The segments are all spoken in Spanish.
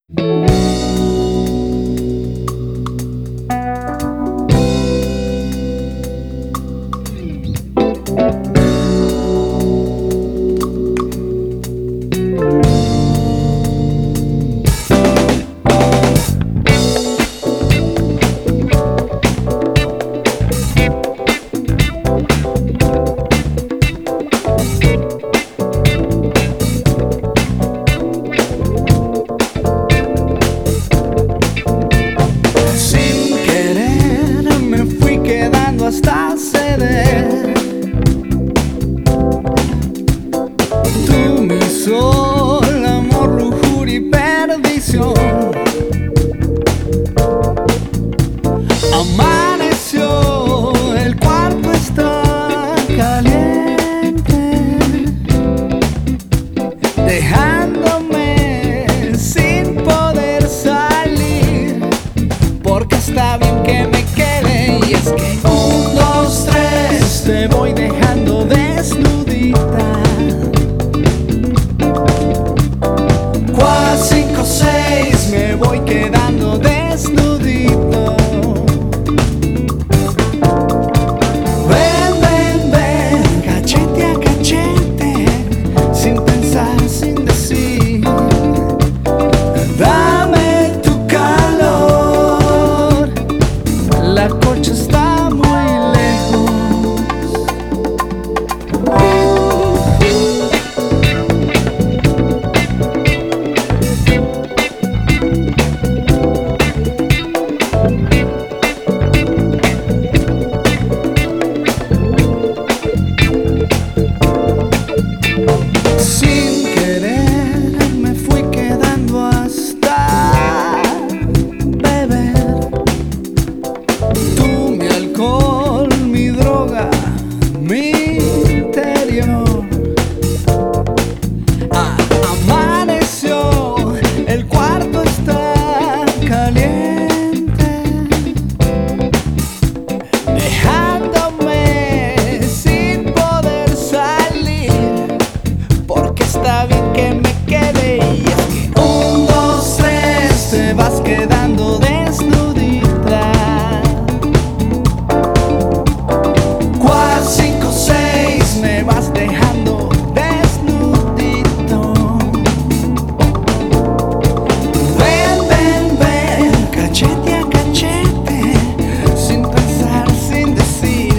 Hasta ceder. Tú, mi sol, amor, lujuria y perdición. Amaneció, el cuarto está caliente, dejándome sin poder salir, porque está bien que me quede. Y es que te voy dejando desnudita. 4, 5, 6 me voy quedando desnudito. Ven, ven, ven, cachete a cachete, sin pensar, sin decir. Dame tu calor, la cocha está muy lejos. Sin querer me fui quedando hasta beber. Tú, mi alcohol, mi droga, mi interior. Amaneció, el cuarto está caliente, dejándome sin poder salir, porque está bien que me quede. Y es que 1, 2, 3 te vas quedando desnudita. 4, 5, 6 me vas dejando desnudito. Ven, ven, ven, cachete a cachete, sin pensar, sin decir.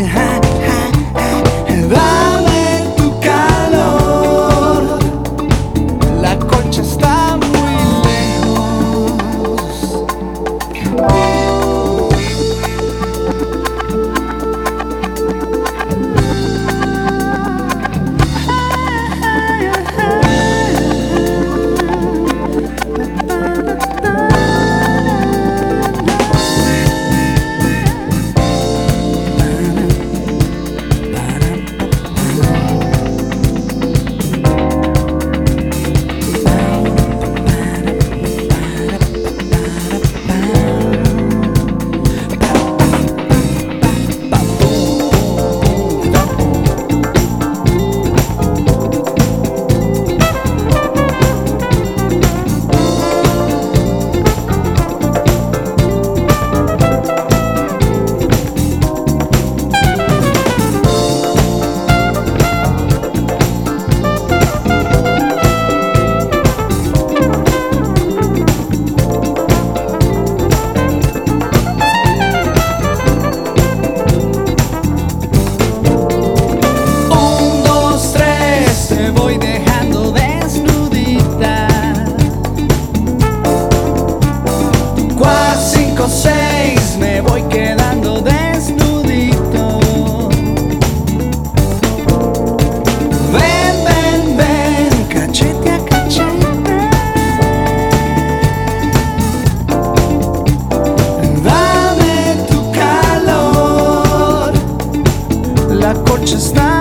Dame tu calor, la concha está muy lejos. Te voy dejando desnudita. 4, 5, 6 me voy quedando desnudito. Ven, ven, ven, cachete a cachete. Dame tu calor, la cocha está